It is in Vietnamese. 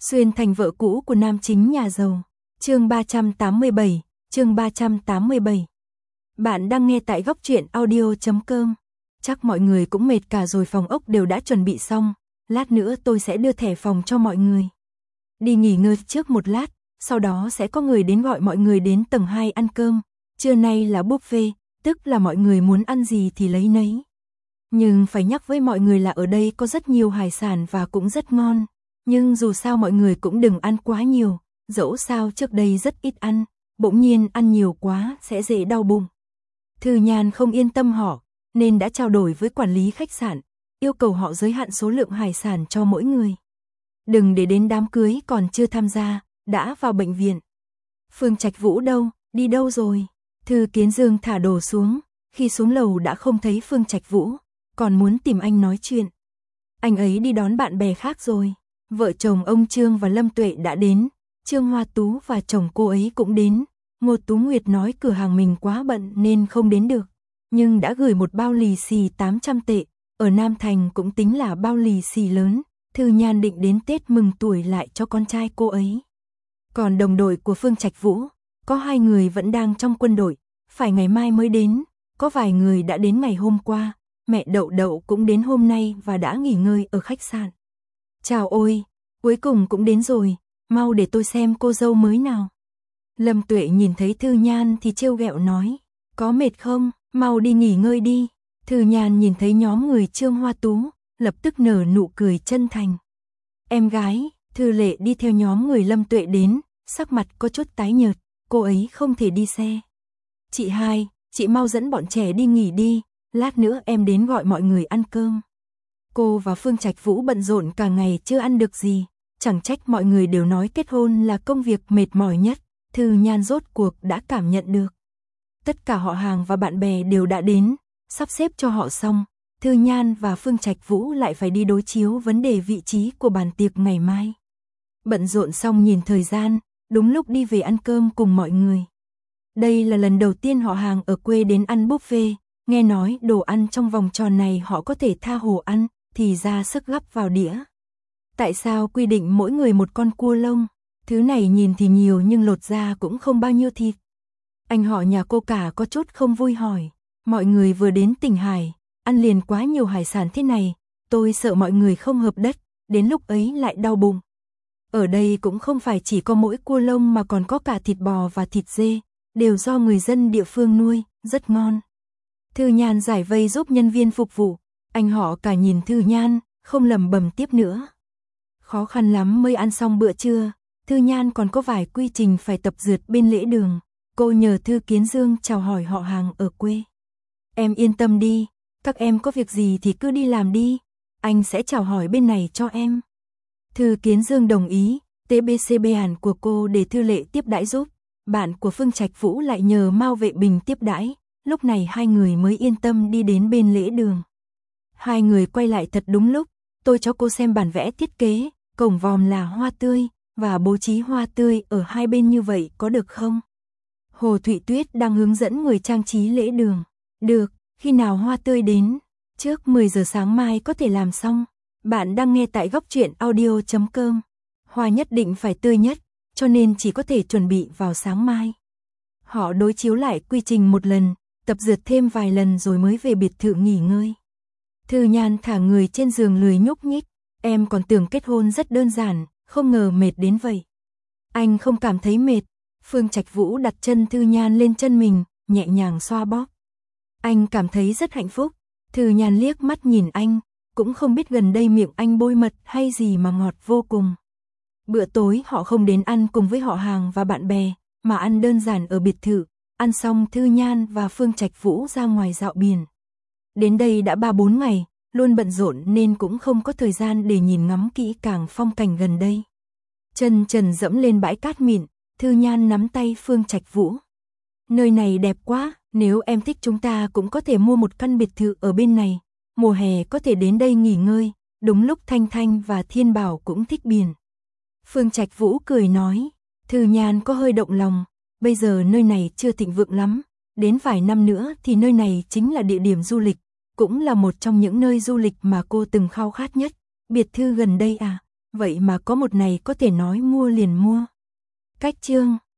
Xuyên thành vợ cũ của nam chính nhà giàu. Chương 387, chương 387. Bạn đang nghe tại góc truyện audio.com. Chắc mọi người cũng mệt cả rồi, phòng ốc đều đã chuẩn bị xong, lát nữa tôi sẽ đưa thẻ phòng cho mọi người. Đi nghỉ ngơi trước một lát, sau đó sẽ có người đến gọi mọi người đến tầng 2 ăn cơm. Trưa nay là buffet, tức là mọi người muốn ăn gì thì lấy nấy. Nhưng phải nhắc với mọi người là ở đây có rất nhiều hải sản và cũng rất ngon. Nhưng dù sao mọi người cũng đừng ăn quá nhiều, dẫu sao trước đây rất ít ăn, bỗng nhiên ăn nhiều quá sẽ dễ đau bụng. Thư Nhan không yên tâm họ, nên đã trao đổi với quản lý khách sạn, yêu cầu họ giới hạn số lượng hải sản cho mỗi người. Đừng để đến đám cưới còn chưa tham gia, đã vào bệnh viện. Phương Trạch Vũ đâu, đi đâu rồi? Thư Kiến Dương thả đồ xuống, khi xuống lầu đã không thấy Phương Trạch Vũ, còn muốn tìm anh nói chuyện. Anh ấy đi đón bạn bè khác rồi. Vợ chồng ông Trương và Lâm Tuệ đã đến, Trương Hoa Tú và chồng cô ấy cũng đến. Ngô Tú Nguyệt nói cửa hàng mình quá bận nên không đến được, nhưng đã gửi một bao lì xì 800 tệ, ở Nam Thành cũng tính là bao lì xì lớn. Thư Nhan định đến Tết mừng tuổi lại cho con trai cô ấy. Còn đồng đội của Phương Trạch Vũ, có 2 người vẫn đang trong quân đội, phải ngày mai mới đến, có vài người đã đến ngày hôm qua, mẹ Đậu Đậu cũng đến hôm nay và đã nghỉ ngơi ở khách sạn. Chào ôi, cuối cùng cũng đến rồi, mau để tôi xem cô dâu mới nào. Lâm Tuệ nhìn thấy Thư Nhan thì trêu ghẹo nói, có mệt không, mau đi nghỉ ngơi đi. Thư Nhan nhìn thấy nhóm người Trương Hoa Tú, lập tức nở nụ cười chân thành. Em gái, Thư Lệ đi theo nhóm người Lâm Tuệ đến, sắc mặt có chút tái nhợt, cô ấy không thể đi xe. Chị Hai, chị mau dẫn bọn trẻ đi nghỉ đi, lát nữa em đến gọi mọi người ăn cơm. Cô và Phương Trạch Vũ bận rộn cả ngày chưa ăn được gì, chẳng trách mọi người đều nói kết hôn là công việc mệt mỏi nhất. Thư Nhan rốt cuộc đã cảm nhận được. Tất cả họ hàng và bạn bè đều đã đến, sắp xếp cho họ xong, Thư Nhan và Phương Trạch Vũ lại phải đi đối chiếu vấn đề vị trí của bàn tiệc ngày mai. Bận rộn xong nhìn thời gian, đúng lúc đi về ăn cơm cùng mọi người. Đây là lần đầu tiên họ hàng ở quê đến ăn buffet, nghe nói đồ ăn trong vòng tròn này họ có thể tha hồ ăn, thì ra sức gắp vào đĩa. Tại sao quy định mỗi người một con cua lông? Thứ này nhìn thì nhiều nhưng lột ra cũng không bao nhiêu thịt. Anh họ nhà cô cả có chút không vui hỏi, mọi người vừa đến tỉnh Hải, ăn liền quá nhiều hải sản thế này, tôi sợ mọi người không hợp đất, đến lúc ấy lại đau bụng. Ở đây cũng không phải chỉ có mỗi cua lông mà còn có cả thịt bò và thịt dê, đều do người dân địa phương nuôi, rất ngon. Thư Nhan giải vây giúp nhân viên phục vụ, anh họ cả nhìn Thư Nhan, không lẩm bẩm tiếp nữa. Khó khăn lắm mới ăn xong bữa trưa, Thư Nhan còn có vài quy trình phải tập dượt bên lễ đường, cô nhờ Thư Kiến Dương chào hỏi họ hàng ở quê. Em yên tâm đi, các em có việc gì thì cứ đi làm đi, anh sẽ chào hỏi bên này cho em. Thư Kiến Dương đồng ý, TBCB hẳn của cô để Thư Lệ tiếp đãi giúp, bạn của Phương Trạch Vũ lại nhờ Mao Vệ Bình tiếp đãi, lúc này 2 người mới yên tâm đi đến bên lễ đường. 2 người quay lại thật đúng lúc, tôi cho cô xem bản vẽ thiết kế, cổng vòm là hoa tươi, và bố trí hoa tươi ở 2 bên như vậy có được không? Hồ Thụy Tuyết đang hướng dẫn người trang trí lễ đường. Được, khi nào hoa tươi đến? Trước 10 giờ sáng mai có thể làm xong. Bạn đang nghe tại góc truyện audio.com. Hoa nhất định phải tươi nhất, cho nên chỉ có thể chuẩn bị vào sáng mai. Họ đối chiếu lại quy trình một lần, tập dượt thêm vài lần rồi mới về biệt thự nghỉ ngơi. Thư Nhan thả người trên giường lười nhúc nhích, em còn tưởng kết hôn rất đơn giản, không ngờ mệt đến vậy. Anh không cảm thấy mệt. Phương Trạch Vũ đặt chân Thư Nhan lên chân mình, nhẹ nhàng xoa bóp. Anh cảm thấy rất hạnh phúc. Thư Nhan liếc mắt nhìn anh, cũng không biết gần đây miệng anh bôi mật hay gì mà ngọt vô cùng. Bữa tối họ không đến ăn cùng với họ hàng và bạn bè, mà ăn đơn giản ở biệt thự. Ăn xong Thư Nhan và Phương Trạch Vũ ra ngoài dạo biển. Đến đây đã 3-4 ngày, luôn bận rộn nên cũng không có thời gian để nhìn ngắm kỹ càng phong cảnh gần đây. Chân trần dẫm lên bãi cát mịn, Thư Nhan nắm tay Phương Trạch Vũ. Nơi này đẹp quá, nếu em thích chúng ta cũng có thể mua một căn biệt thự ở bên này. Mùa hè có thể đến đây nghỉ ngơi, đúng lúc Thanh Thanh và Thiên Bảo cũng thích biển. Phương Trạch Vũ cười nói, Thư Nhan có hơi động lòng, bây giờ nơi này chưa thịnh vượng lắm, đến vài năm nữa thì nơi này chính là địa điểm du lịch, cũng là một trong những nơi du lịch mà cô từng khao khát nhất. Biệt thự gần đây à? Vậy mà có một này có thể nói mua liền mua. Cách chương